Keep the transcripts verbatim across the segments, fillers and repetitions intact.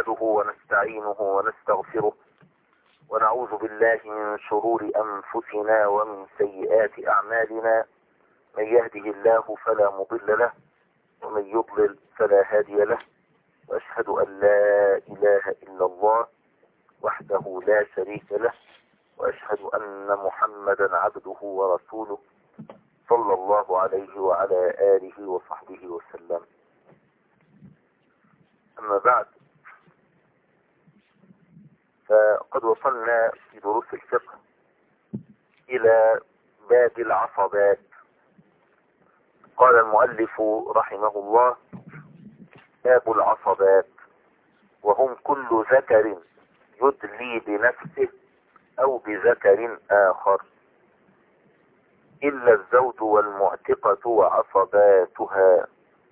نحمده ونستعينه ونستغفره ونعوذ بالله من شرور أنفسنا ومن سيئات أعمالنا. من يهده الله فلا مضل له ومن يضلل فلا هادي له، وأشهد أن لا إله إلا الله وحده لا شريك له، وأشهد أن محمدا عبده ورسوله صلى الله عليه وعلى آله وصحبه وسلم. أما بعد، فقد وصلنا في دروس الفقه إلى باب العصبات. قال المؤلف رحمه الله: باب العصبات، وهم كل ذكر يدلي بنفسه أو بذكر آخر إلا الزوج والمعتقة وعصباتها،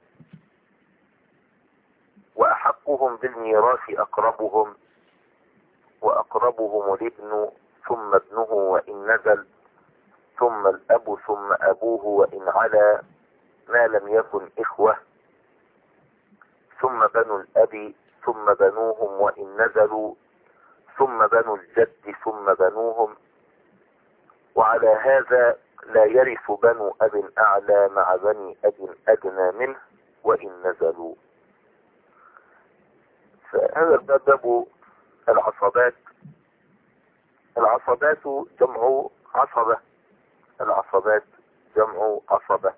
وأحقهم بالميراث أقربهم، وأقربهم الابن ثم ابنه وإن نزل، ثم الأب ثم أبوه وإن علا، ما لم يكن إخوة، ثم بنو الأب ثم بنوهم وإن نزلوا، ثم بنو الجد ثم بنوهم. وعلى هذا لا يرث بنو أب أعلى مع بني أب أدنى منه وإن نزلوا. فهذا باب العصبات. العصبات جمع عصبة، العصبات جمع عصبة.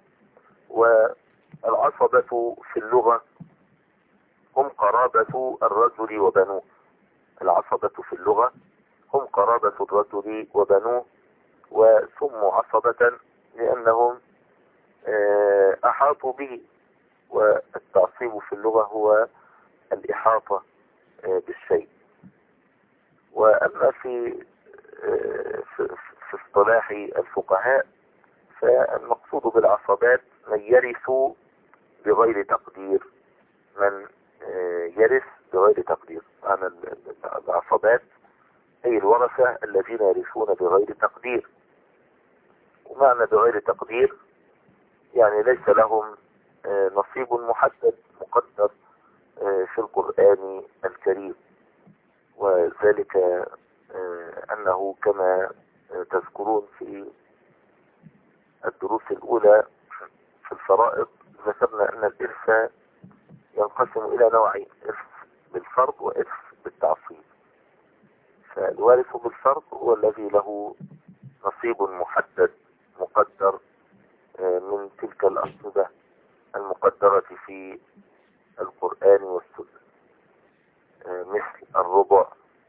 والعصبة في اللغة هم قرابة الرجل وبنوه. العصبة في اللغة هم قرابة الرجل وبنوه، وسموا عصبة لأنهم أحاطوا به. والتعصيب في اللغة هو الإحاطة بالشيء. وأما في في اصطلاح الفقهاء، فالمقصود بالعصبات من يرث بغير تقدير، من يرث بغير تقدير. معنى العصبات أي الورثة الذين يرثون بغير تقدير. ومعنى بغير تقدير يعني ليس لهم نصيب محدد مقدر في القرآن الكريم. وذلك أنه كما تذكرون في الدروس الأولى في الفرائض، ذكرنا أن الإرث ينقسم إلى نوعين: إرث بالفرض وإرث بالتعصيب. فالوارث بالفرض هو الذي له نصيب محدد مقدر من تلك الأنصبة المقدرة في القرآن والسنة، مثل الربع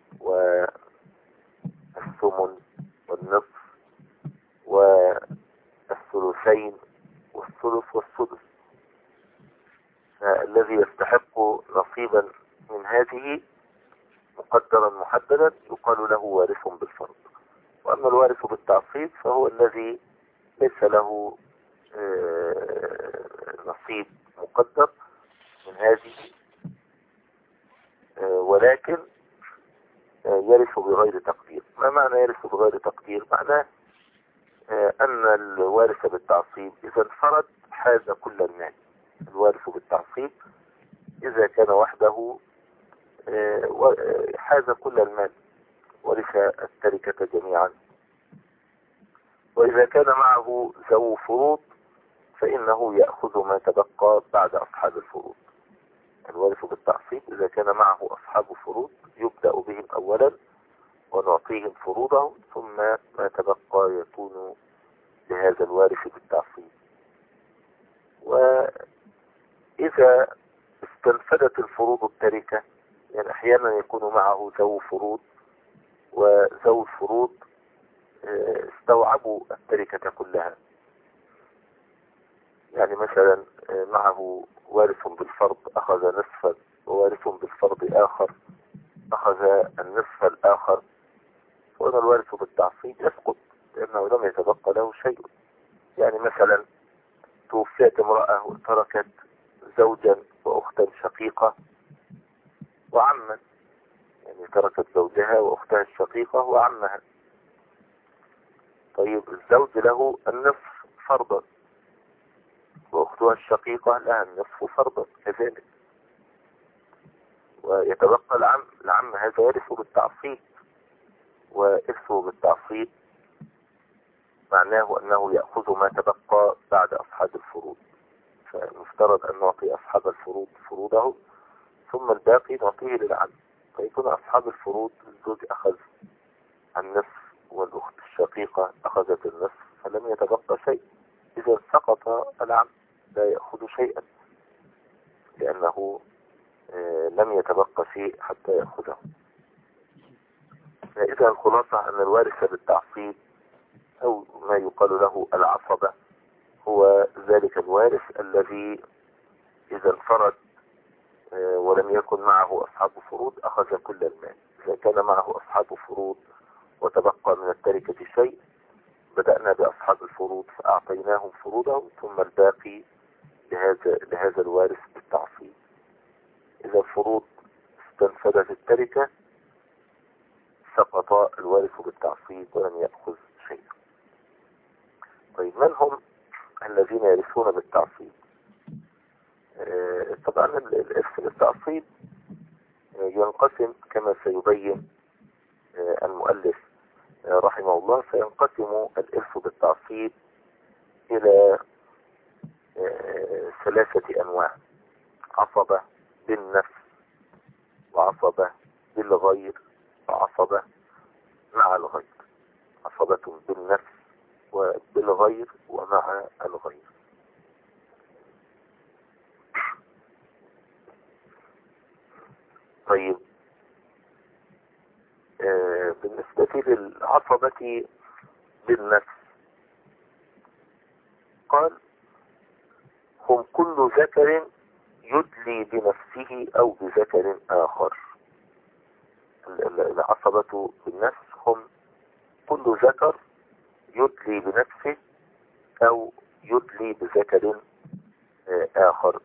والثمن والنصف والثلثين والثلث والسدس. الذي يستحق نصيبا من هذه مقدرا محددا يقال له وارث بالفرض. وأما الوارث بالتعصيب فهو الذي ليس له نصيب مقدر من هذه، ولكن يرث بغير تقدير. ما معنى يرث بغير تقدير؟ معناه أن الوارث بالتعصيب إذا انفرد حاز كل المال. الوارث بالتعصيب إذا كان وحده حاز كل المال، ورث التركة جميعا. وإذا كان معه ذو فروض فإنه يأخذ ما تبقى بعد أصحاب الفروض. الوارث بالتعصيب إذا كان معه أصحاب فروض يبدأ بهم أولا ونعطيهم فروضهم، ثم ما تبقى يكون لهذا الوارث بالتعصيب. وإذا استنفدت الفروض التركة، يعني أحيانا يكون معه ذو فروض، وذو الفروض استوعبوا التركة كلها. يعني مثلا معه وارث بالفرض أخذ نصفا، ووارث بالفرض آخر أخذ النصف الآخر، وهذا الوارث بالتعصيب يسقط لأنه لم يتبقى له شيء. يعني مثلا توفيت امرأة وتركت زوجا وأختا شقيقة وعما، يعني تركت زوجها وأختها الشقيقة وعمها. طيب الزوج له النصف فرضا، وأختها الشقيقة لها النصف فرضا كذلك. ويتبقى العم. العم هذا يرث بالتعصيب، وإرثه بالتعصيب معناه أنه يأخذ ما تبقى بعد أصحاب الفروض. فمفترض أن نعطي أصحاب الفروض فروضه، ثم الباقي نعطيه للعم، فيكون أصحاب الفروض الزوج أخذ النصف والأخت الشقيقة أخذت النصف، فلم يتبقى شيء. إذا سقط العم لا يأخذ شيئا، لأنه لم يتبقى شيء حتى يأخذه. فإذا الخلاصة أن الوارث بالتعصيب أو ما يقال له العصبة هو ذلك الوارث الذي إذا انفرد ولم يكن معه أصحاب فروض أخذ كل المال. إذا كان معه أصحاب فروض وتبقى من التركة شيء، بدأنا بأصحاب الفروض فأعطيناهم فروضهم، ثم الباقي لهذا لهذا الوارث بالتعصيب. إذا الفروض استنفذت التركة سقط الوارث بالتعصيب ولم يأخذ شيء. طيب، من هم الذين يرثون بالتعصيب؟ آه طبعا الإرث بالتعصيب ينقسم كما سيبين آه المؤلف آه رحمه الله. سينقسم الإرث بالتعصيب إلى آه ثلاثة أنواع: عصبة بالنفس، وعصبة بالغير، وعصبة مع الغير. عصبة بالنفس وبالغير ومع الغير. طيب، آه بالنسبة للعصبة بالنفس قال: هم كل ذكر يدلي بنفسه أو بذكر آخر. العصبة بالنفس هم كل ذكر يدلي بنفسه أو يدلي بذكر آخر.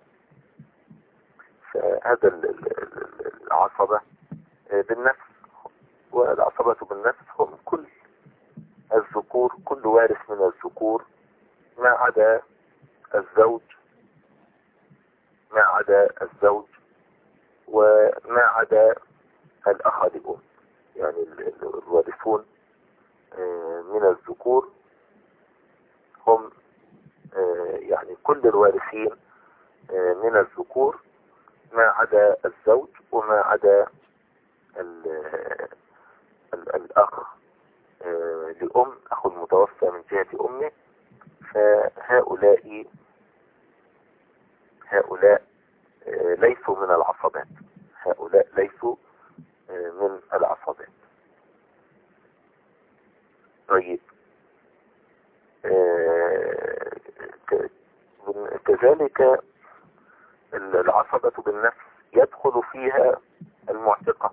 فهذا العصبة بالنفس. والعصبة بالنفس هم كل الذكور، كل وارث من الذكور ما عدا الزوج ما عدا الزوج وما عدا الأخ لأم. يعني الوارثون من الذكور هم يعني كل الوارثين من الذكور ما عدا الزوج وما عدا الأخ لأم، أخو المتوفى من جهة أمه. فهؤلاء هؤلاء ليسوا من العصبات. هؤلاء ليسوا من العصبات. طيب، كذلك العصبة بالنفس يدخل فيها المعتقة.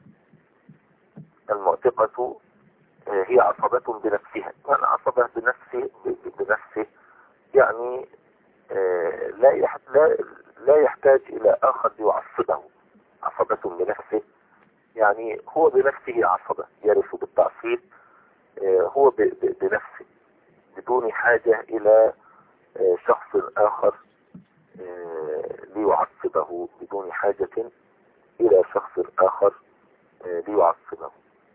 المعتقة هي عصبة بنفسها. من عصبة بنفسه بنفسه يعني لا لا يحتاج إلى آخر يعصبه. عصبة بنفسه يعني هو بنفسه عصبة، يرث بالتعصيب هو بنفسه بدون حاجة إلى شخص آخر ليعصبه، بدون حاجة إلى شخص آخر ليعصبه.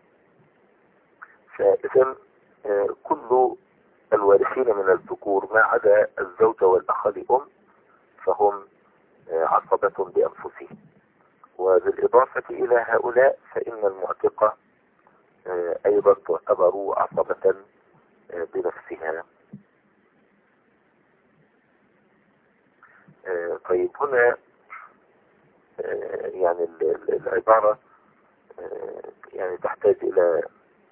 فإذا كل الوارثين من الذكور ما عدا الزوج والأخ لأم فهم عصبة بأنفسهم. وبالإضافة إلى هؤلاء فإن المعتقة أيضا تعتبر عصبة بنفسها. طيب، هنا يعني العبارة يعني تحتاج إلى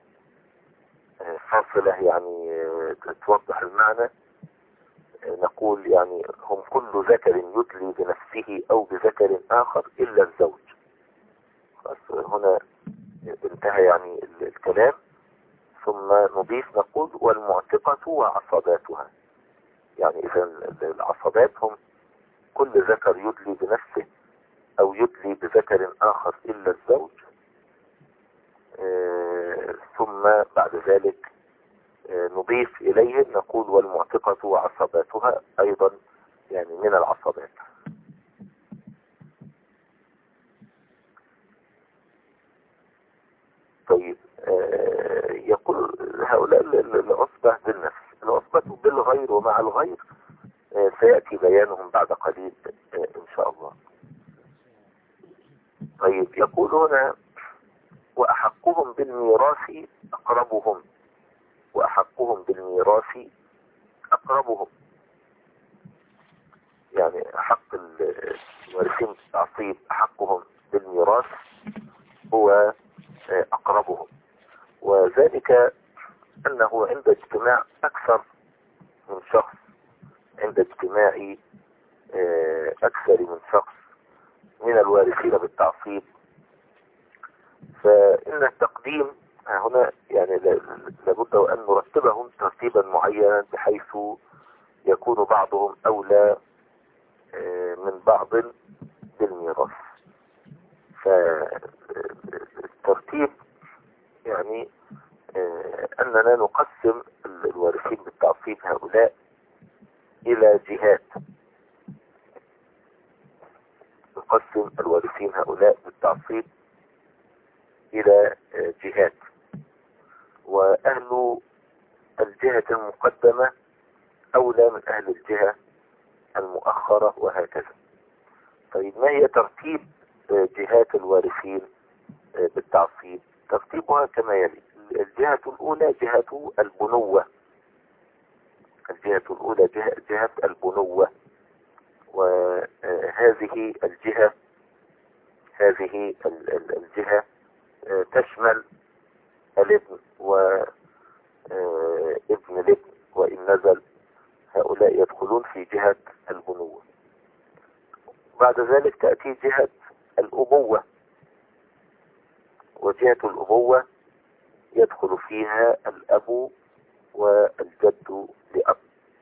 فاصلة يعني توضح المعنى. نقول يعني هم كل ذكر يدلي بنفسه أو بذكر آخر إلا الزوج. هنا انتهى يعني الكلام، ثم نضيف نقول: والمعتقة وعصباتها. يعني إذا العصبات هم كل ذكر يدلي بنفسه أو يدلي بذكر آخر إلا الزوج. آه ثم بعد ذلك آه نضيف إليه نقول: والمعتقة وعصباتها أيضا يعني من العصبات. طيب آه يقول هؤلاء العصبة بالنفس، العصبة بالغير ومع الغير آه سيأتي بيانهم بعد قليل آه إن شاء الله. طيب يقول هنا وأحقهم بالميراث أقربهم، وأحقهم بالميراث أقربهم، يعني أحق الوارثين بالتعصيب أحقهم بالميراث هو أقربهم، وذلك أنه عند اجتماع أكثر من شخص، عند اجتماع أكثر من شخص من الوارثين بالتعصيب، فإن التقديم هنا يعني لابد وأن نرتبهم ترتيبا معينا بحيث يكون بعضهم أولى من بعض بالميراث. فالترتيب يعني أننا نقسم الوارثين بالتعصيب هؤلاء إلى جهات، نقسم الوارثين هؤلاء بالتعصيب إلى جهات، وأهل الجهة المقدمة أولى من أهل الجهة المؤخرة وهكذا. طيب ما هي ترتيب جهات الوارثين بالتعصيب؟ ترتيبها كما يلي: الجهة الأولى جهة البنوة، الجهة الأولى جهة, جهة البنوة، وهذه الجهة هذه الجهة تشمل الابن وابن الابن وإن نزل، هؤلاء يدخلون في جهة البنوة. بعد ذلك تأتي جهة الأبوة، وجهة الأبوة يدخل فيها الأب والجد لأب.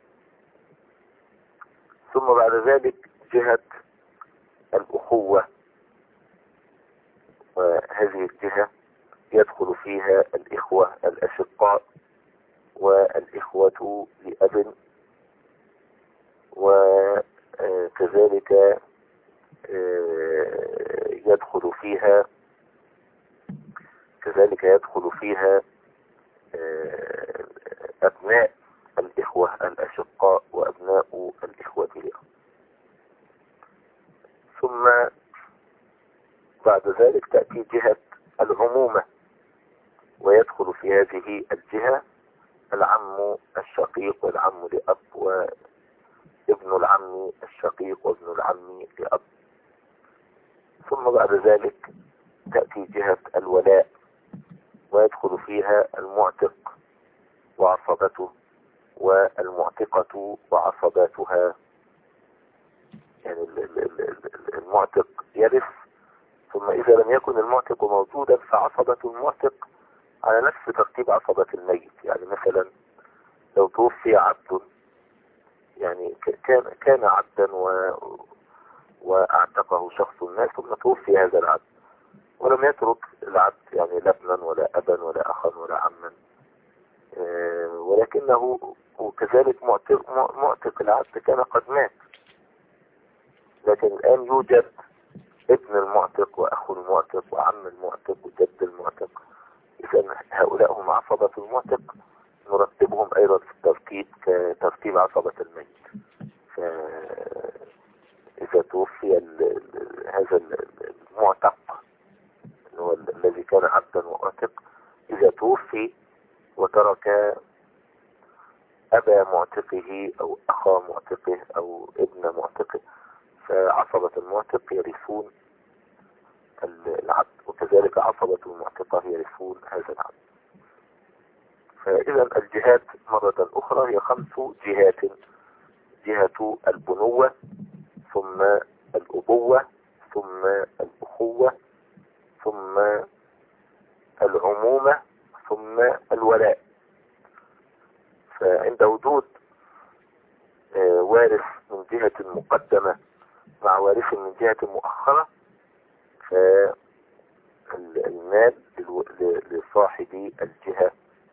ثم بعد ذلك جهة الأخوة، وهذه الجهة يدخل فيها الإخوة الأشقاء والإخوة لأب، وكذلك يدخل فيها كذلك يدخل فيها أبناء الإخوة الأشقاء وأبناء الإخوة لأب. ثم بعد ذلك تأتي جهة العمومة، ويدخل في هذه الجهة العم الشقيق والعم لأب وابن العم الشقيق وابن العم لأب. ثم بعد ذلك تأتي جهة الولاء، ويدخل فيها المعتق وعصبته والمعتقة وعصباتها، يعني المعتق يرث، ثم إذا لم يكن المعتق موجودا فعصبة المعتق على نفس ترتيب عصبة الميت. يعني مثلا لو توفي عبد، يعني كان كان عبدا و واعتقه شخص ما، ثم توفي هذا العبد ولم يترك العبد يعني لا ابنا ولا ابا ولا اخا ولا عما، ولكنه وكذلك معتق, معتق العبد كان قد مات، لكن الآن يوجد ابن المعتق وأخو المعتق وعم المعتق وجد المعتق. إذن هؤلاء هم عصبة المعتق، نرتبهم أيضا في الترتيب كترتيب عصبة الميت. فإذا توفي هذا المعتق هو الذي كان عبدا ومعتق، إذا توفي وترك أبا معتقه أو أخا معتقه أو ابن معتقه، فعصبة المعتق يرثون العبد، وكذلك عصبة المعتقة يرثون هذا العبد. فإذا الجهات مرة أخرى هي خمس جهات: جهة البنوة، ثم الأبوة، ثم الأخوة، ثم العمومة، ثم الولاء. فعند وجود وارث من جهة مقدمة مع وارث من جهة مؤخرة، فالمال لصاحب الجهة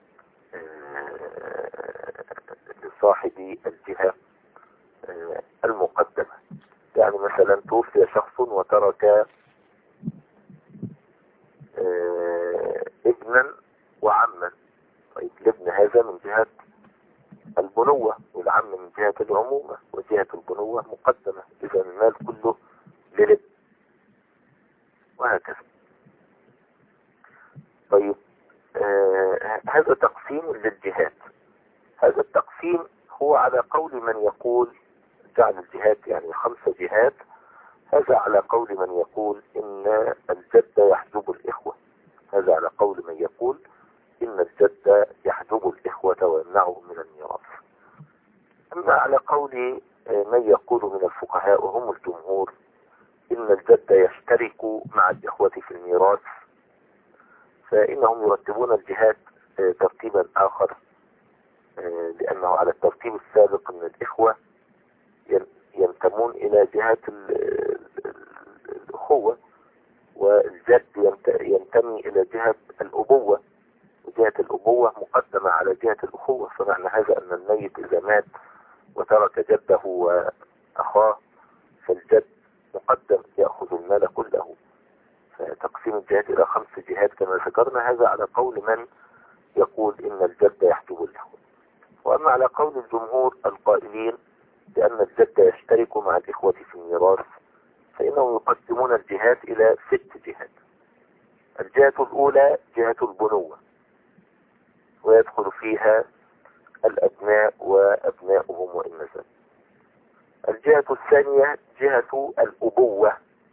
لصاحب الجهة المقدمة. يعني مثلا توفي شخص وترك ابنا ابنا وعما. طيب الابن هذا من جهة البنوة، والعم من جهة العمومة، وجهة البنوة مقدمة، إذا المال كله للابن، وهكذا. طيب آه هذا تقسيم للجهات. هذا التقسيم هو على قول من يقول جعل الجهات يعني خمس جهات. هذا على قول من يقول إن الجد يحجب الإخوة. هذا على قول من يقول إن الجد يحجب الإخوة ويمنعهم من الميراث. أما على قول من يقول من الفقهاء وهم الجمهور إن الجد يشترك مع الإخوة في الميراث، فإنهم يرتبون الجهات ترتيبا آخر، لأنه على الترتيب السابق أن الإخوة ينتمون إلى جهة الأخوة، والجد ينتمي إلى جهة الأبوة، وجهة الأبوة مقدمة على جهة الأخوة. فمعنى هذا أن الميت إذا مات وترك جده وأخاه فالجد مقدم يأخذ المال كله. فتقسيم الجهات إلى خمس جهات كما ذكرنا هذا على قول من يقول إن الجد يحجب الإخوة. وأما على قول الجمهور القائلين بأن الجد يشترك مع الإخوة في الميراث، فإنهم يقسمون الجهات إلى ست جهات. الجهة الأولى جهة البنوة، ويدخل فيها الأبناء وأبناؤهم وإن نزل. الجهة الثانية جهة الأبوة.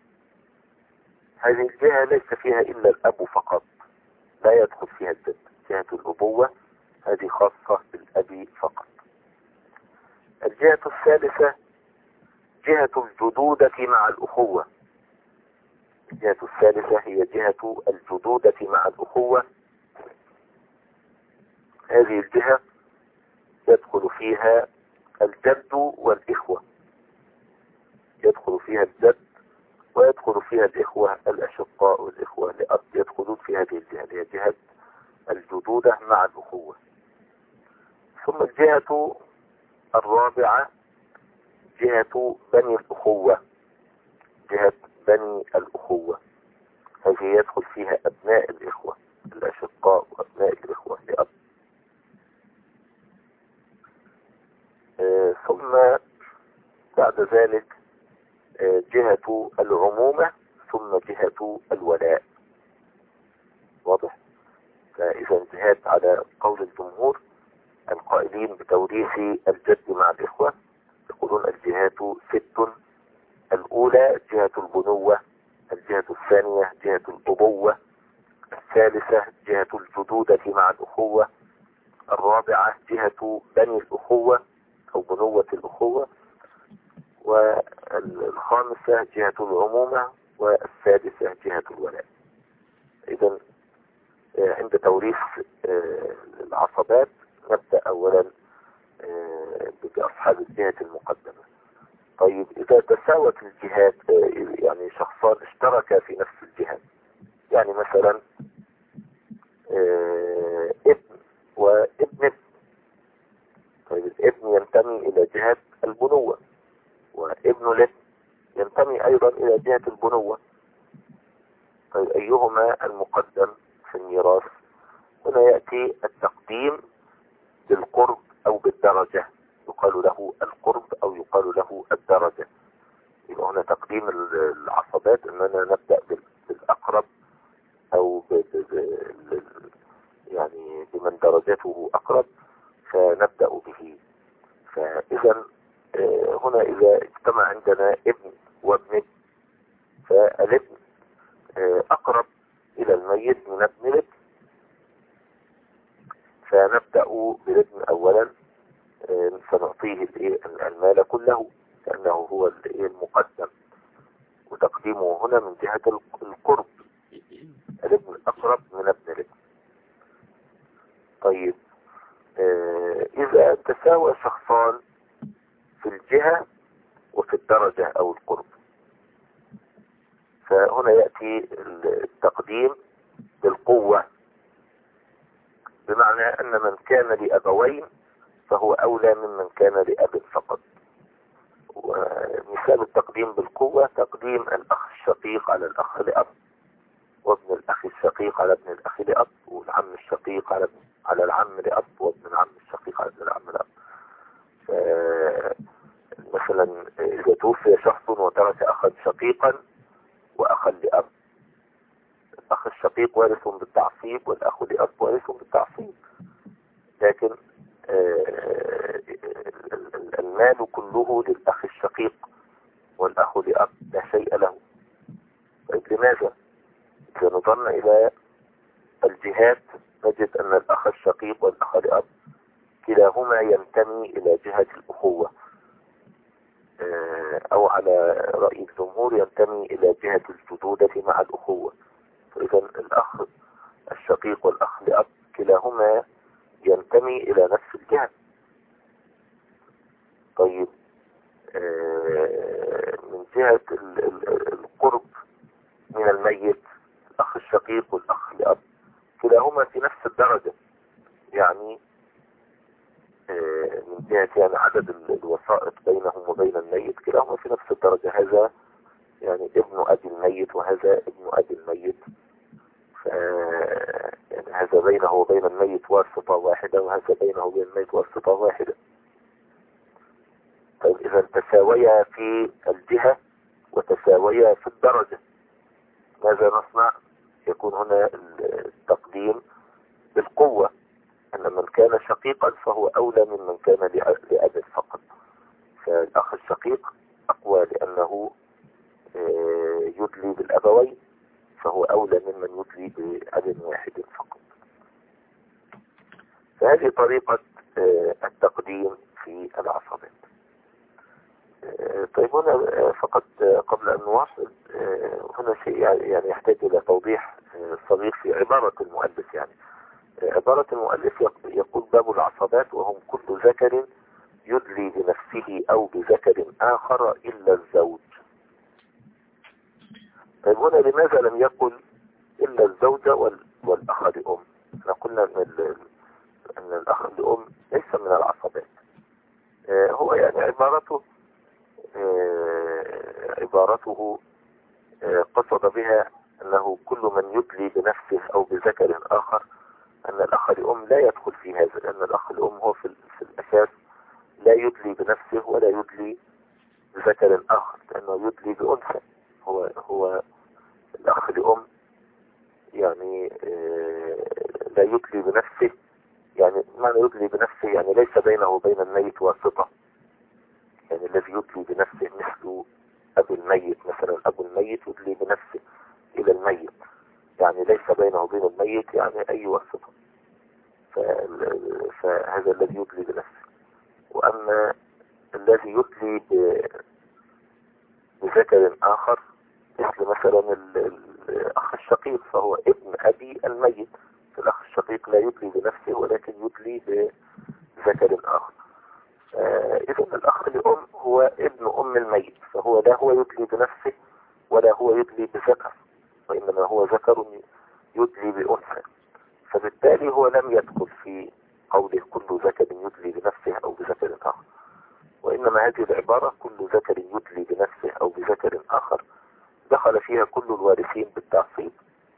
هذه الجهة ليس فيها إلا الأب فقط، لا يدخل فيها الجد. جهة الأبوة هذه خاصة بالأب فقط. الجهة الثالثة جهة الجدودة مع الأخوة. الجهة الثالثة هي جهة الجدودة مع الأخوة. هذه الجهة يدخل فيها الجد والإخوة، يدخل فيها الجد ويدخل فيها الإخوة الأشقاء والإخوة لأب، يدخلون في هذه الجهة، هي جهة الجدودة مع الأخوة. ثم الجهة الرابعة جهة بني الأخوة، جهة بني الأخوة، هذه يدخل فيها أبناء الإخوة الأشقاء وأبناء الإخوة لأب. آه ثم بعد ذلك آه جهة العمومة، ثم جهة الولاء. واضح؟ فإذا انتهت على قول الجمهور القائلين بتوريث الجد مع الإخوة، يقولون الجهات ست. الأولى جهة البنوة، الجهة الثانية جهة الأبوة، الثالثة جهة الجدودة مع الأخوة، الرابعة جهة بني الأخوة أو بنوة الأخوة، والخامسة جهة العمومة، والسادسة جهة الولاء. إذن عند توريث العصبات نبدأ أولا بأصحاب الجهة المقدمة. طيب إذا تساوت الجهات، يعني شخصان اشتركا في نفس الجهة، يعني مثلا ابن وابن ابن. طيب الابن ينتمي إلى جهة البنوة، وابن الابن ينتمي أيضا إلى جهة البنوة. طيب أيهما المقدم في الميراث؟ هنا يأتي التقديم بالقرب أو بالدرجة، يقال له القرب أو يقال له الدرجة. يبقى هنا تقديم العصبات أننا نبدأ بالأقرب أو ب ب يعني بمن درجته أقرب فنبدأ به. فإذا هنا إذا اجتمع عندنا ابن وابن، فالابن أقرب إلى الميت من ابن الابن، فنبدأ بالابن أولا، سنعطيه المال كله لأنه هو المقدم، وتقديمه هنا من جهة القرب، الابن أقرب من ابن الابن. طيب إذا تساوى شخصان في الجهة وفي الدرجة أو القرب، فهنا يأتي التقديم بالقوة، بمعنى أن من كان لأبوين فهو أولى ممن كان لأب فقط. ومثال التقديم بالقوة تقديم الأخ الشقيق على الأخ لأب، وابن الأخ الشقيق على ابن الأخ لأب، والعم الشقيق على على العم لأب، وابن العم الشقيق على ابن العم لأب. مثلا إذا توفي شخص وترك أخا شقيقا وأخا لأب، الأخ الشقيق وارث بالتعصيب والأخ لأب وارث بالتعصيب، لكن المال كله للأخ الشقيق والأخ لأب لا شيء له. طيب لماذا؟ إذا نظرنا إلى الجهات نجد أن الأخ الشقيق والأخ لأب كلاهما ينتمي إلى جهة الأخوة، أو على رأي الجمهور ينتمي إلى جهة الجدودة مع الأخوة. فإذا الأخ الشقيق والأخ لأب كلاهما ينتمي إلى نفس الجهة. طيب من جهة القرب من الميت الأخ الشقيق والأخ لأب كلاهما في نفس الدرجة، يعني من جهة يعني عدد الوسائط بينهم وبين الميت كلاهما في نفس الدرجة، هذا يعني ابن أبي الميت وهذا ابن أبي الميت، ف يعني هذا بينه وبين الميت واسطة واحدة وهذا بينه وبين الميت واسطة واحدة. طيب إذا تساويا في الجهة وتساويا في الدرجة، ماذا نصنع؟ يكون هنا التقديم بالقوة، أن من كان شقيقا فهو أولى من من كان لأب فقط، فالأخ الشقيق أقوى لأنه يدلي بالأبوين، فهو أولى ممن يدلي بأب واحد فقط. فهذه طريقة التقديم في العصبات. طيب هنا فقط قبل أن نواصل، هنا شيء يعني يحتاج إلى توضيح صغير في عبارة المؤلف. يعني عبارة المؤلف يقول باب العصبات وهم كل ذكر يدلي بنفسه أو بذكر آخر إلا الزوج. طيب هنا لماذا لم يقل إلا الزوجة والأخ لأم؟ احنا قلنا أن, أن الأخ لأم ليس من العصبات. هو يعني عبارته عبارته قصد بها أنه كل من يدلي بنفسه أو بذكر آخر، أن الأخ لأم لا يدخل في هذا، لأن الأخ لأم هو في, في الأساس لا يدلي بنفسه ولا يدلي بذكر آخر، لأنه يدلي بأنثى. هو هو الأخ لأم يعني لا يدلي بنفسه، يعني معنى يدلي بنفسه يعني ليس بينه وبين الميت واسطة، يعني الذي يدلي بنفسه مثل أبو الميت مثلا، أبو الميت يدلي بنفسه إلى الميت، يعني ليس بينه وبين الميت يعني أي واسطة، فهذا الذي يدلي بنفسه. وأما الذي يدلي بذكر آخر مثل مثلا الأخ الشقيق فهو ابن أبي الميت، فالأخ الشقيق لا يدلي بنفسه ولكن يدلي بذكر آخر. إذن الأخ لأم هو ابن أم الميت، فهو لا هو يدلي بنفسه ولا هو يدلي بذكر، وإنما هو ذكر يدلي بأنثى، فبالتالي هو لم يدخل في قوله كل ذكر يدلي بنفسه أو بذكر آخر، وإنما هذه العبارة كل ذكر يدلي بنفسه أو بذكر آخر دخل فيها كل الوارثين بالتعصيب،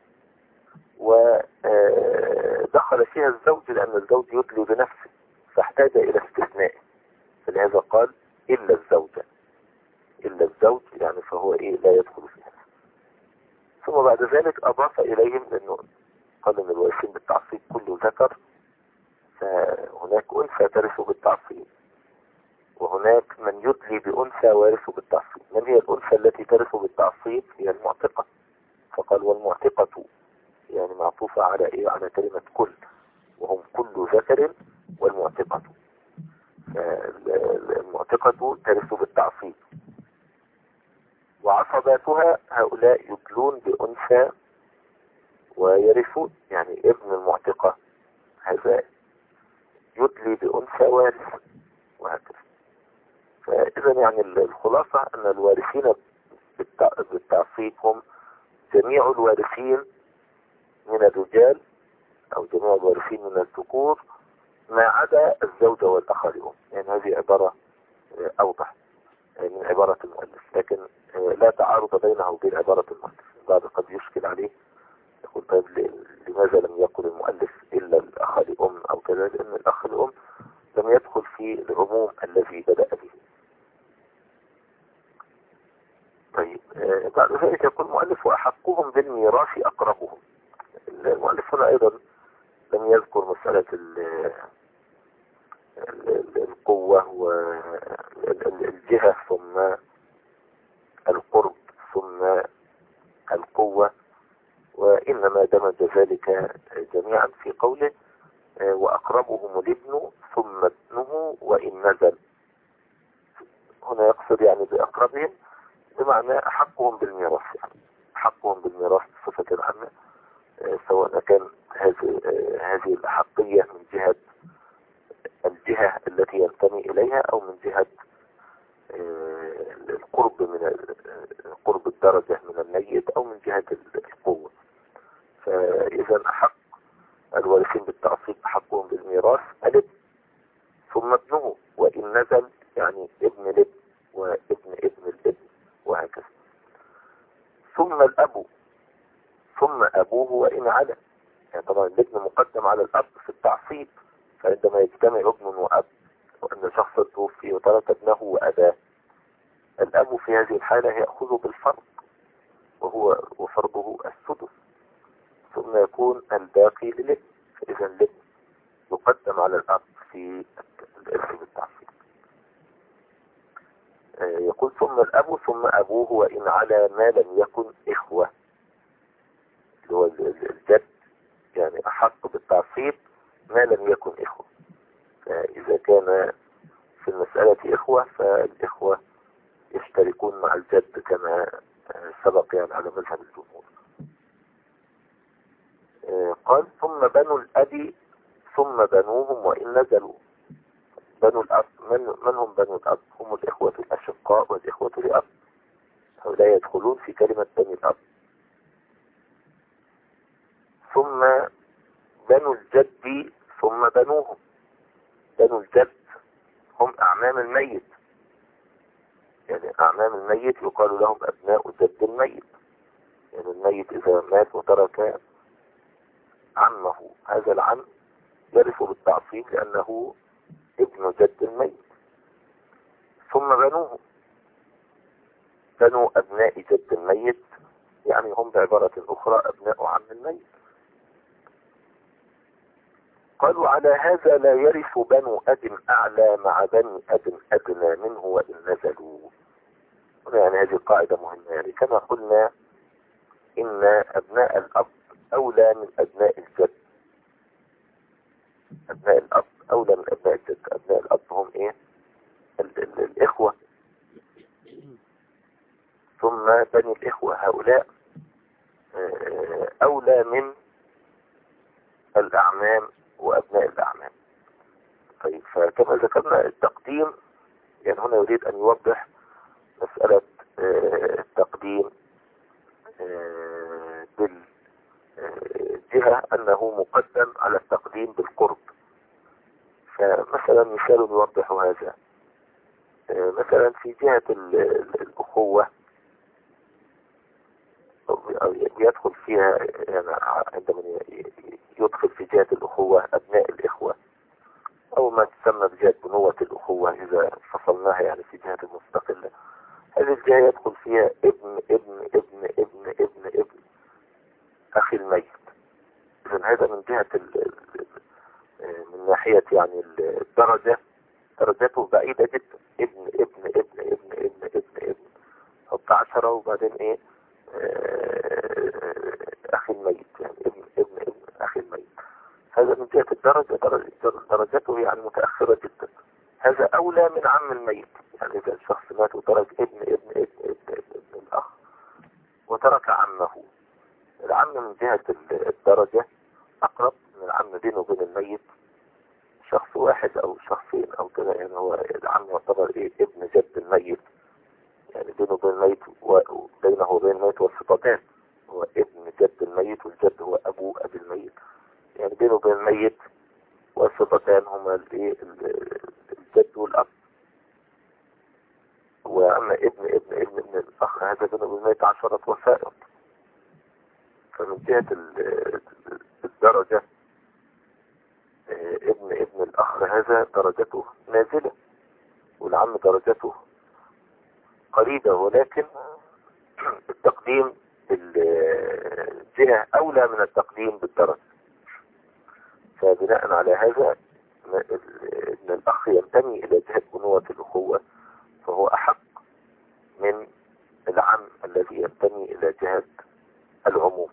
ودخل فيها الزوج لأن الزوج يدلي بنفسه فاحتاج إلى استثناء، فلهذا قال إلا الزوجة، إلا الزوج يعني فهو إيه لا يدخل فيها. ثم بعد ذلك أضاف إليهم أنه قال من الوارثين بالتعصيب كل ذكر، فهناك أنثى ترث بالتعصيب، وهناك من يدلي بأنثى وارث بالتعصيب. من هي الأنثى التي ترث بالتعصيب؟ هي المعتقة، فقال والمعتقة يعني معطوفة على إيه؟ على كلمة كل، وهم كل ذكر والمعتقة، المعتقة ترث بالتعصيب. وعصباتها هؤلاء يدلون بأنثى ويرثون، يعني ابن المعتقة هذا يدلي بأنثى وارث وهكذا. فإذا يعني الخلاصة أن الوارثين بالتعصيب هم جميع الوارثين من الرجال أو جميع الوارثين من الذكور ما عدا الزوجة والأخ لأم. يعني هذه عبارة أوضح من عبارة المؤلف، لكن لا تعارض بينها وبين عبارة المؤلف. بعض قد يشكل عليه يقول طيب لماذا لم يقل المؤلف إلا الأخ لأم أو كذا؟ لأن الأخ لأم لم يدخل في العموم الذي بدأ به. طيب آه بعد ذلك يقول المؤلف وأحقهم بالميراث أقربهم. المؤلف هنا أيضا لم يذكر مسألة القوة والجهة ثم القرب ثم القوة، وإنما دمج ذلك جميعا في قوله وأقربهم الابن ثم ابنه وإن نزل. هنا يقصد يعني بأقربهم بمعنى أحقهم بالميراث، يعني أحقهم بالميراث بصفة عامة، سواء كان هذه هذه الأحقية من جهة الجهة التي ينتمي إليها أو من جهة القرب من قرب الدرجة من الميت أو من جهة القوة. فإذا أحق الوارثين بالتعصيب أحقهم بالميراث الابن ثم ابنه وإن نزل، يعني ابن الابن وابن ابن الابن وهكذا. ثم الأب ثم أبوه وإن علا، يعني طبعا الابن مقدم على الأب في التعصيب، فعندما يجتمع ابن وأب وأن شخص توفي وترك ابنه وأباه، الأب في هذه الحالة يأخذ بالفرض وهو وفرضه السدس، ثم يكون الباقي للابن. فإذا الابن يقدم على الأب في الإرث بالتعصيب. يقول ثم الأب ثم أبوه وإن على ما لم يكن إخوة، اللي هو الجد يعني أحق بالتعصيب ما لم يكن إخوة. فإذا كان في المسألة إخوة فالإخوة يشتركون مع الجد كما سبق يعني على مذهب الجمهور. قال ثم بنو الأب ثم بنوهم وإن نزلوا. بنو الأب من, من هم بنو الأب؟ هم الإخوة الأشقاء والإخوة الأب، هؤلاء يدخلون في كلمة بني الأب. ثم بنو الجد ثم بنوهم. بنو الجد هم أعمام الميت، يعني أعمام الميت يقال لهم أبناء جد الميت، يعني الميت إذا مات وترك عمه، هذا العم يرث بالتعصيب لأنه ابن جد الميت. ثم بنوه بنو أبناء جد الميت، يعني هم بعبارة أخرى أبناء عم الميت. قالوا على هذا لا يرث بنو أب أعلى مع بني أب أدنى منه وإن نزلوا. يعني هذه قاعدة مهمة، يعني كما قلنا إن أبناء الأب أولى من أبناء الجد. أبناء الأب أولى من أبناء الجد. أبناء الأب هم إيه؟ ال ال الإخوة، ثم بني الإخوة هؤلاء أولى من الأعمام وأبناء الأعمام. طيب فكما ذكرنا التقديم، يعني هنا يريد أن يوضح مسألة التقديم بالجهة أنه مقدم على التقديم بالقرب. فمثلا مثال يوضح هذا، مثلا في جهة الأخوة يدخل فيها، يعني عندما يدخل في جهة الأخوة أبناء الإخوة أو ما تسمى بجهة بنوة الأخوة إذا فصلناها يعني في جهة المستقلة، هذه الجهة يدخل فيها ابن ابن ابن ابن ابن ابن أخي الميت. إذن هذا من جهة من ناحية يعني الدرجة، درجته بعيدة جدا. ابن ابن ابن ابن ابن ابن ابن حط عشرة وبعدين ايه أخي الميت، يعني ابن ابن ابن أخي الميت. هذا من جهة الدرجة درجته يعني متأخرة جدا. هذا أولى من عم الميت، يعني إذا الشخص مات وترك ابن ابن ابن ابن ابن, ابن الأخ وترك عمه، العم من جهة الدرجة أقرب من العم بينه وبين الميت شخص واحد أو شخصين أو كذا، يعني هو العم يعتبر إيه ابن جد الميت، يعني بينه وبين الميت وبينه وبين الميت واسطتان، هو ابن جد الميت والجد هو أبو أبي الميت، يعني بينه وبين الميت واسطتان هما الجد والأب. وأما ابن ابن ابن ابن الأخ هذا بينه وبين الميت عشرة وسائط. فمن جهة هذا درجته نازلة، والعم درجته قريبة، ولكن التقديم بالجهة أولى من التقديم بالدرجة. فبناء على هذا ان الأخ ينتمي إلى جهة بنوة الأخوة، فهو أحق من العم الذي ينتمي إلى جهة العموم.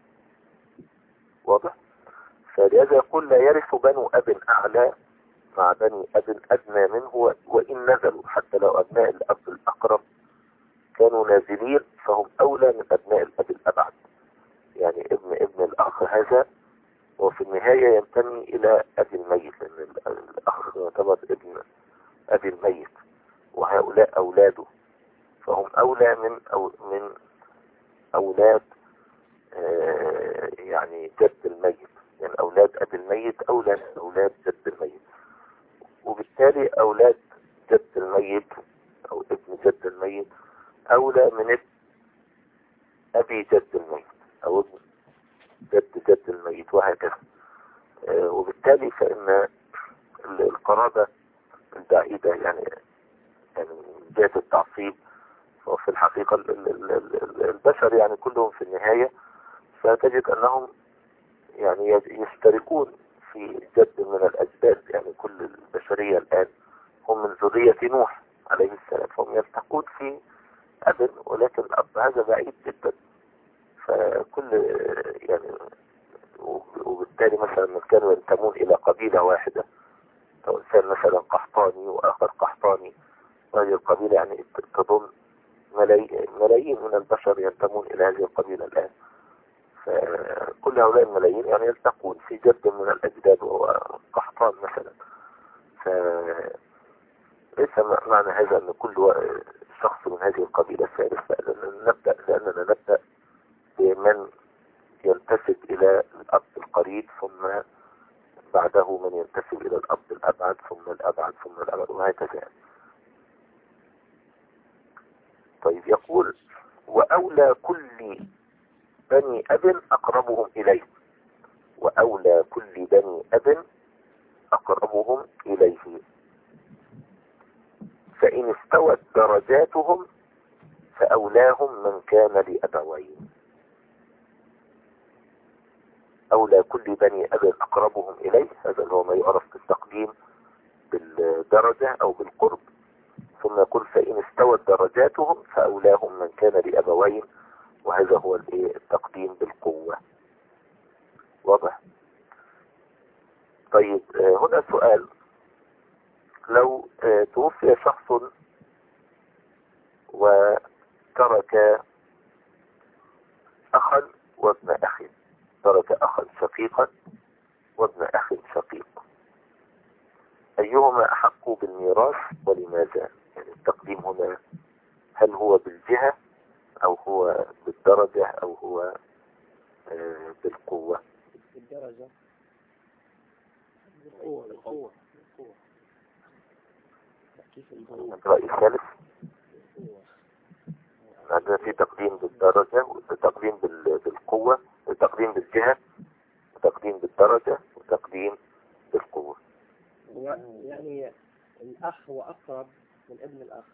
واضح؟ فلهذا يقول لا يرث بنو أب أعلى مع بني أب أدنى منه وإن نزلوا، حتى لو أبناء الأب الأقرب كانوا نازلين فهم أولى من أبناء الأب الأبعد. يعني ابن ابن الأخ هذا وفي النهاية ينتمي إلى أبي الميت، لأن الأخ يعتبر ابن أبي الميت، وهؤلاء أولاده فهم أولى من أو من أولاد آه يعني جد الميت، يعني أولاد أبي الميت أولى من أولاد جد الميت، وبالتالي أولاد جد الميت أو ابن جد الميت أولى من ابن أبي جد الميت أو ابن جد جد الميت، وهكذا. آه وبالتالي فإن القرابة البعيدة يعني يعني من جهة التعصيب، وفي الحقيقة البشر يعني كلهم في النهاية فتجد أنهم يعني يشتركون في جد من الأجداد. يعني كل البشرية الآن هم من ذرية نوح عليه السلام، هم يلتقون في أب، ولكن الأب هذا بعيد جدا. فكل يعني وبالتالي مثلا من كانوا ينتمون إلى قبيلة واحدة، أو إنسان مثلا قحطاني وآخر قحطاني، وهذه القبيلة يعني تضم ملايين من البشر ينتمون إلى هذه القبيلة الآن. فكل هؤلاء الملايين يعني يلتقون في جد من الأجداد وهو قحطان مثلا. فليس معنى هذا أن كل شخص من هذه القبيلة سيرث، لأننا نبدأ لأننا نبدأ بمن ينتسب إلى الأب القريب، ثم بعده من ينتسب إلى الأب الأبعد، ثم الأبعد ثم الأبعد، وهكذا. طيب يقول وأولى كل بني أب أقربهم إليه، وأولى كل بني أب أقربهم إليه، فإن استوت درجاتهم فأولاهم من كان لأبوين. أولى كل بني أب أقربهم إليه، هذا هو ما يعرف بالتقديم بالدرجة أو بالقرب. ثم يقول فإن استوت درجاتهم فأولاهم من كان لأبوين، وهذا هو التقديم بالقوة. واضح؟ طيب هنا سؤال: لو توفي شخص وترك أخا وابن أخ، ترك أخا شقيقا وابن أخ شقيق، أيهما أحق بالميراث ولماذا؟ يعني التقديم هنا هل هو بالجهة أو هو بالدرجة أو هو آه بالقوة؟ بالدرجة، بالقوة بالقوة بالقوة. كيف القوة؟ الرأي الثالث عندنا في تقديم بالدرجة وتقديم بالقوة، وتقديم بالجهة، وتقديم بالدرجة، وتقديم بالقوة. يعني الأخ هو أقرب من ابن الأخ.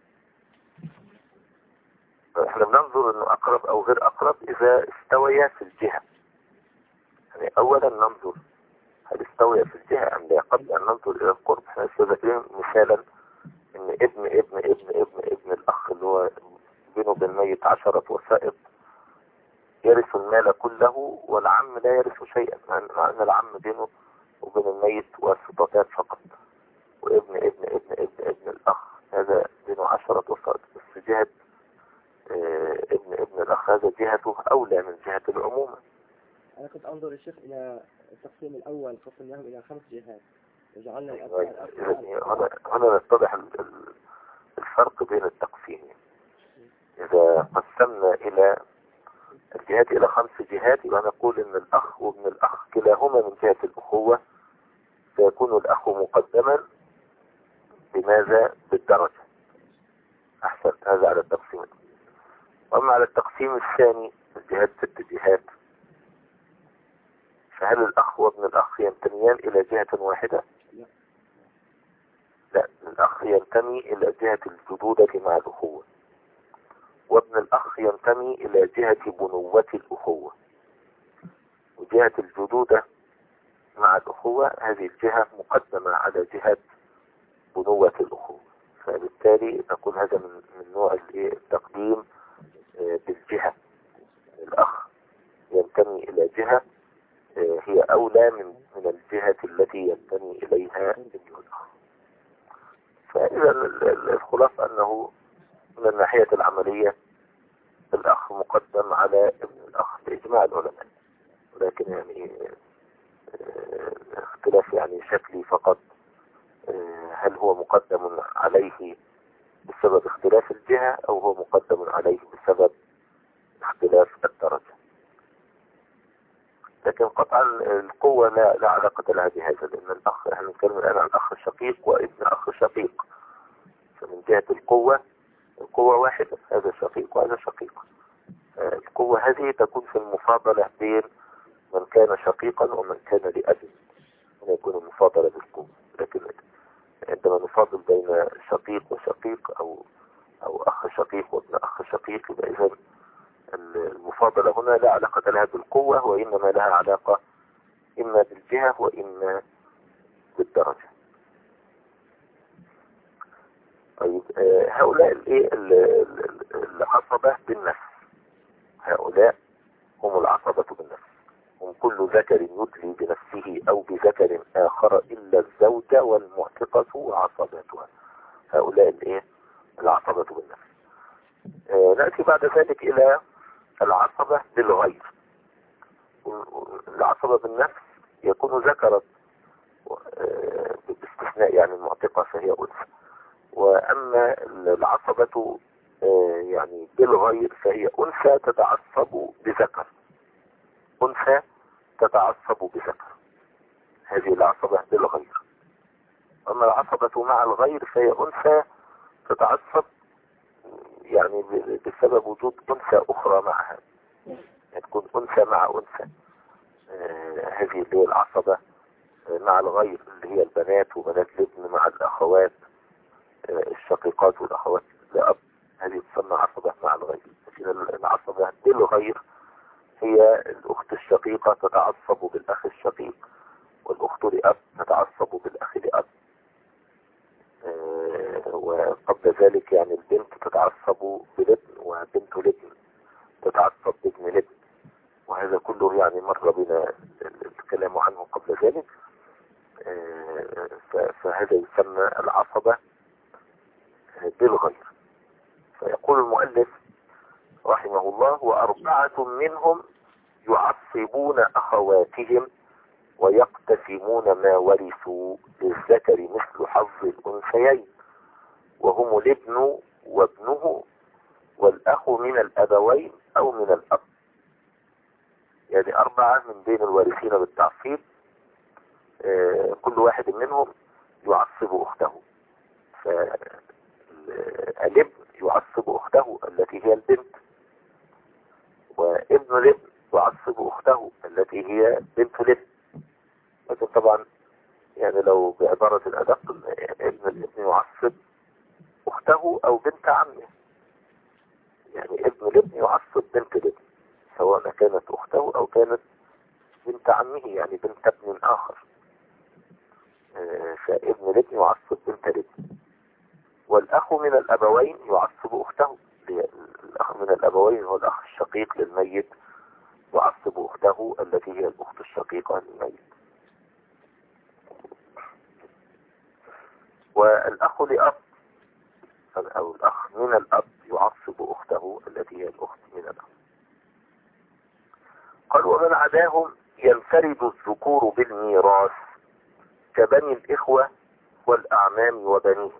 احنا بننظر انه اقرب او غير اقرب اذا استويا في الجهة. يعني اولا ننظر هل استويا في الجهة ام لا قبل ان ننظر الى القرب. احنا ذاكرين مثالا ان ابن ابن ابن ابن ابن الاخ اللي هو بينه وبين الميت عشرة وسائط يرث المال كله، والعم لا يرث شيئا، مع ان العم بينه وبين الميت واسطتان فقط. وابن ابن ابن ابن ابن الاخ هذا بينه عشرة وسائط، بس جهة اه ابن ابن الاخ هذا جهته اولى من جهة العمومة. انا كنت انظر الشيخ الى التقسيم الاول، قسمناهم الى خمس جهات وجعلنا الأب. هنا هنا نتضح الفرق بين التقسيم. اذا قسمنا الى الجهات الى خمس جهات يبقى نقول ان الاخ وابن الاخ كلاهما من جهة الاخوة، فيكون الاخ مقدما بماذا؟ بالدرجة. احسن، هذا على التقسيم. واما على التقسيم الثاني الجهات ست جهات، فهل الاخ وابن الاخ ينتميان الى جهة واحدة؟ الأخ ينتمي إلى جهة الجدودة مع الأخوة، وابن الأخ ينتمي إلى جهة بنوة الأخوة. وجهة الجدودة مع الأخوة هذه الجهة مقدمة على جهة بنوة الأخوة، فبالتالي نقول هذا من من نوع التقديم بالجهة. الأخ ينتمي إلى جهة هي أولى من من الجهة التي ينتمي إليها ابن الأخ. فإذا الخلاصة أنه من الناحية العملية الأخ مقدم على ابن الأخ بإجماع العلماء، ولكن يعني اختلاف يعني شكلي فقط، هل هو مقدم عليه بسبب اختلاف الجهة أو هو مقدم عليه بسبب اختلاف الدرجة. لكن قطعا القوة لا, لا علاقة لها بهذا، لأن الأخ احنا نتكلم الآن عن أخ شقيق وابن أخ شقيق، فمن جهة القوة القوة واحدة، هذا شقيق وهذا شقيق. القوة هذه تكون في المفاضلة بين من كان شقيقا ومن كان لأب، هنا يكون المفاضلة بالقوة. لكن عندما نفاضل بين شقيق وشقيق أو أو أخ شقيق وابن أخ شقيق، يبقى إذا المفاضلة هنا لا علاقة لها بالقوة، وإنما لها علاقة إما بالجهة وإما بالدرجة. طيب هؤلاء العصبة بالنفس، هؤلاء هم العصبة بالنفس، هم كل ذكر يدلي بنفسه أو بذكر آخر إلا الزوجة والمعتقة عصبتها. هؤلاء الايه العصبة بالنفس. آه نأتي بعد ذلك إلى العصبة بالغير. العصبة بالنفس يكون ذكرا آه باستثناء يعني المعتقة فهي أنثى، وأما العصبة آه يعني بالغير فهي أنثى تتعصب بذكر، أنثى تتعصب بذكر، هذه العصبة بالغير. أما العصبة مع الغير فهي أنثى تتعصب يعني بسبب وجود أنثى أخرى معها، يعني تكون أنثى مع أنثى. آه هذه اللي هي العصبة آه مع الغير، اللي هي البنات وبنات الابن مع الأخوات آه الشقيقات والأخوات لأب، هذه تسمى عصبة مع الغير. العصبة بالغير هي الأخت الشقيقة تتعصب بالأخ الشقيق، والأخت لأب تتعصب بالأخ لأب. آه وقبل ذلك يعني البنت تتعصب بالابن، وبنت الابن تتعصب بابن الابن، وهذا كله يعني مر بنا الكلام عنه قبل ذلك. آه فهذا يسمى العصبة بالغير. فيقول المؤلف رحمه الله: وأربعة منهم يعصبون أخواتهم ويقتسمون ما ورثوا للذكر مثل حظ الأنثيين، وهم الابن وابنه والأخ من الأبوين أو من الأب. يعني أربعة من بين الوارثين بالتعصيب، آه كل واحد منهم يعصب أخته. فالابن يعصب أخته التي هي البنت، وابن الابن يعصب أخته التي هي بنت الابن. لكن طبعا يعني لو بعبارة الأدق ابن الابن يعصب أخته أو بنت عمه، يعني ابن الابن يعصب بنت الابن سواء كانت أخته أو كانت بنت عمه، يعني بنت ابن آخر. فابن الابن يعصب بنت الابن، والأخ من الأبوين يعصب أخته. الأخ من الأبوين هو الأخ الشقيق للميت، يعصب أخته التي هي الأخت الشقيقة للميت. والأخ لأب أو الأخ من الأب يعصب أخته التي هي الأخت من الأب. قال: ومن عداهم ينفرد الذكور بالميراث كبني الإخوة والأعمام وبنيهم.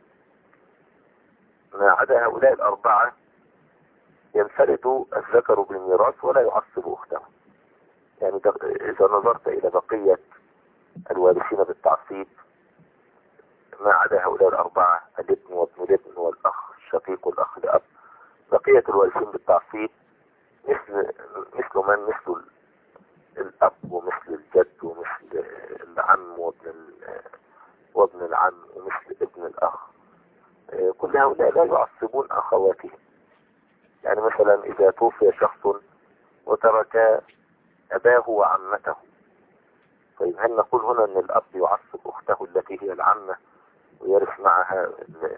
ما عدا هؤلاء الأربعة ينفرد الذكر بالميراث ولا يعصب أخته. يعني إذا نظرت إلى بقية الوارثين بالتعصيب ما عدا هؤلاء الأربعة، الابن وابن الابن والأخ الشقيق والأخ لأب، بقية الوارثين بالتعصيب مثل مثل من مثل الأب ومثل الجد ومثل العم وابن وابن العم ومثل ابن الأخ كل هؤلاء لا يعصبون أخواتهم. يعني مثلا إذا توفي شخص وترك أباه وعمته، طيب هل نقول هنا أن الأب يعصب أخته التي هي العمة ويرث معها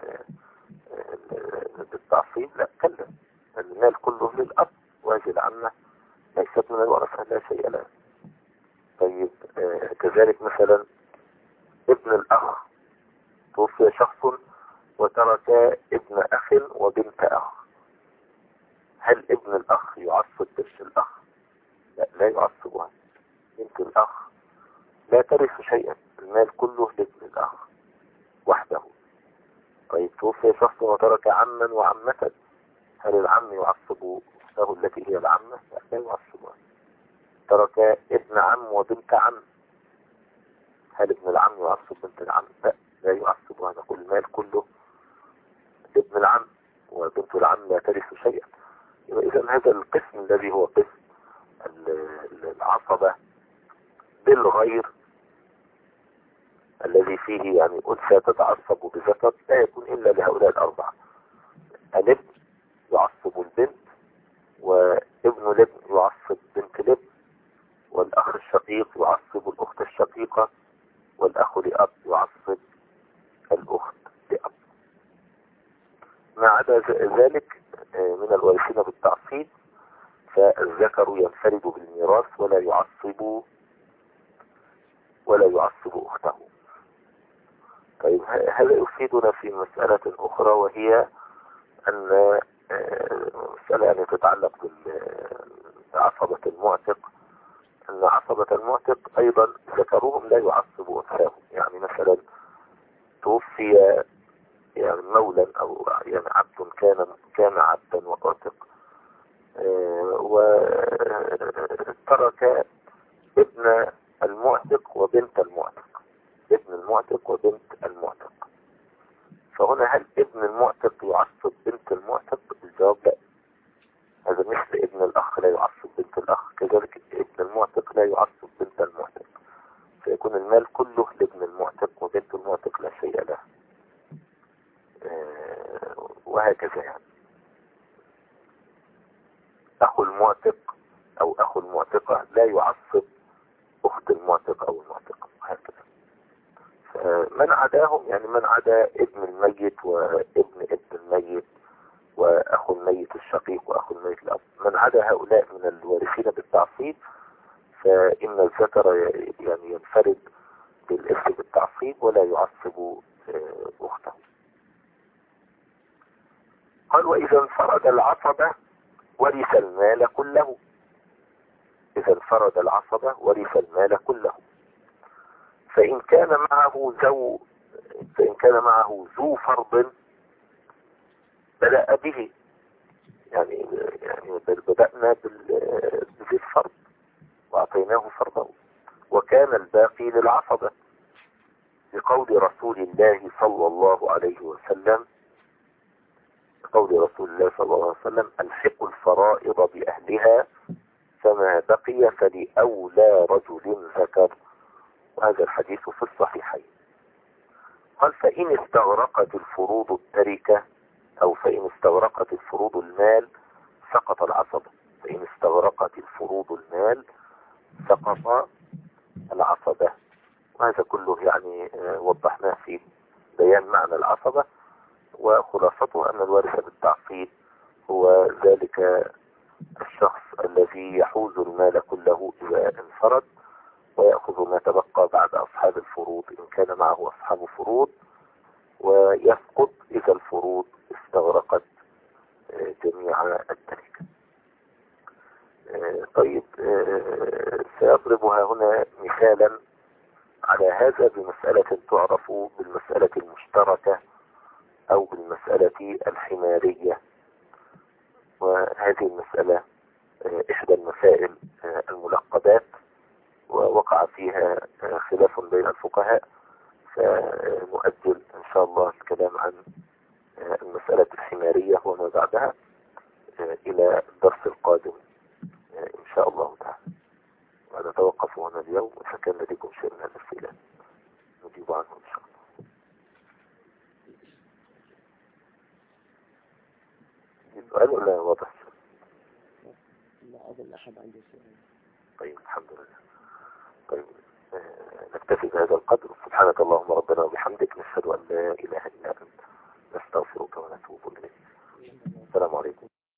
بالتعصيب؟ لا، كلا، المال كله للأب، وهذه العمة ليست من الورثة، لا شيء لها. طيب آه كذلك مثلا ابن الأخ، توفي شخص وترك ابن أخ وبنت أخ، هل ابن الأخ يعصب بنت الأخ؟ لا، لا يعصبها. بنت الأخ لا ترث شيئا، المال كله لابن الأخ وحده. طيب توفي شخص وترك عما وعمة، هل العم يعصب أخته التي هي العمة؟ لا، لا يعصبها. ترك ابن عم وبنت عم، هل ابن العم يعصب بنت العم؟ لا، لا يعصبها. نقول المال كله لابن العم، وبنت العم لا ترث شيئا. إذا هذا القسم الذي هو قسم العصبة بالغير، الذي فيه يعني أنثى تتعصب بذكر، لا يكون إلا لهؤلاء الأربعة: الابن يعصب البنت، وابن الابن يعصب بنت الابن، والأخ الشقيق يعصب الأخت الشقيقة، والأخ لأب يعصب الأخت لأب. ما عدا ذلك من الوارثين بالتعصيب فالذكر ينفرد بالميراث ولا يعصب ولا يعصب أخته. طيب هذا يفيدنا في مسألة أخرى، وهي أن مسألة يعني تتعلق بعصبة المعتق، أن عصبة المعتق أيضا ذكرهم لا يعصب أنثاهم. يعني مثلا توفي يعني مولا أو يعني عبد كان كان عبدا وأعتق، وترك ابن المعتق وبنت المعتق، ابن المعتق وبنت المعتق، فهنا هل ابن المعتق يعصب بنت المعتق؟ الجواب لا. هذا مثل ابن الأخ لا يعصب بنت الأخ، كذلك ابن المعتق لا يعصب بنت المعتق، فيكون المال كله لابن المعتق، وبنت المعتق لا شيء له، وهكذا. يعني أخو المعتق أو أخو المعتقة لا يعصب أخت المعتق أو المعتقة، وهكذا. من عداهم يعني من عدا ابن الميت وابن ابن الميت وأخو الميت الشقيق وأخو الميت الأب، من عدا هؤلاء من الوارثين بالتعصيب فإن الذكر يعني ينفرد بالإرث بالتعصيب ولا يعصب أخته. قال: وإذا انفرد العصبة ورث المال كله. إذا انفرد العصبة ورث المال كله، فإن كان معه ذو فإن كان معه ذو فرض بدأ به، يعني يعني بدأنا بذي الفرض وأعطيناه فرضه، وكان الباقي للعصبة، لقول رسول الله صلى الله عليه وسلم قول رسول الله صلى الله عليه وسلم: ألحقوا الفرائض بأهلها فما بقي فلأولى رجل ذكر. وهذا الحديث في الصحيحين. قال: فإن استغرقت الفروض التركة أو فإن استغرقت الفروض المال سقط العصبة. فإن استغرقت الفروض المال سقط العصبة. وهذا كله يعني وضحناه في بيان معنى العصبة، وخلاصته أن الوارث بالتعصيب هو ذلك الشخص الذي يحوز المال كله إذا انفرد، ويأخذ ما تبقى بعد أصحاب الفروض إن كان معه أصحاب فروض، ويسقط إذا الفروض استغرقت جميع التركة. طيب سيضربها هنا مثالا على هذا بمسألة تعرف بالمسألة المشتركة أو بالمسألة الحمارية. وهذه المسألة إحدى المسائل الملقبات، ووقع فيها خلاف بين الفقهاء، فنؤجل إن شاء الله الكلام عن المسألة الحمارية وما بعدها إلى الدرس القادم إن شاء الله تعالى. ونتوقف هنا اليوم، إذا كان لديكم شيء من الأسئلة نجيب عنه إن شاء الله. سؤال ولا واضح؟ لا أظن أحد عنده سؤال. طيب الحمد لله. طيب آه، نكتفي بهذا القدر. سبحانك اللهم ربنا وبحمدك، نشهد أن لا إله إلا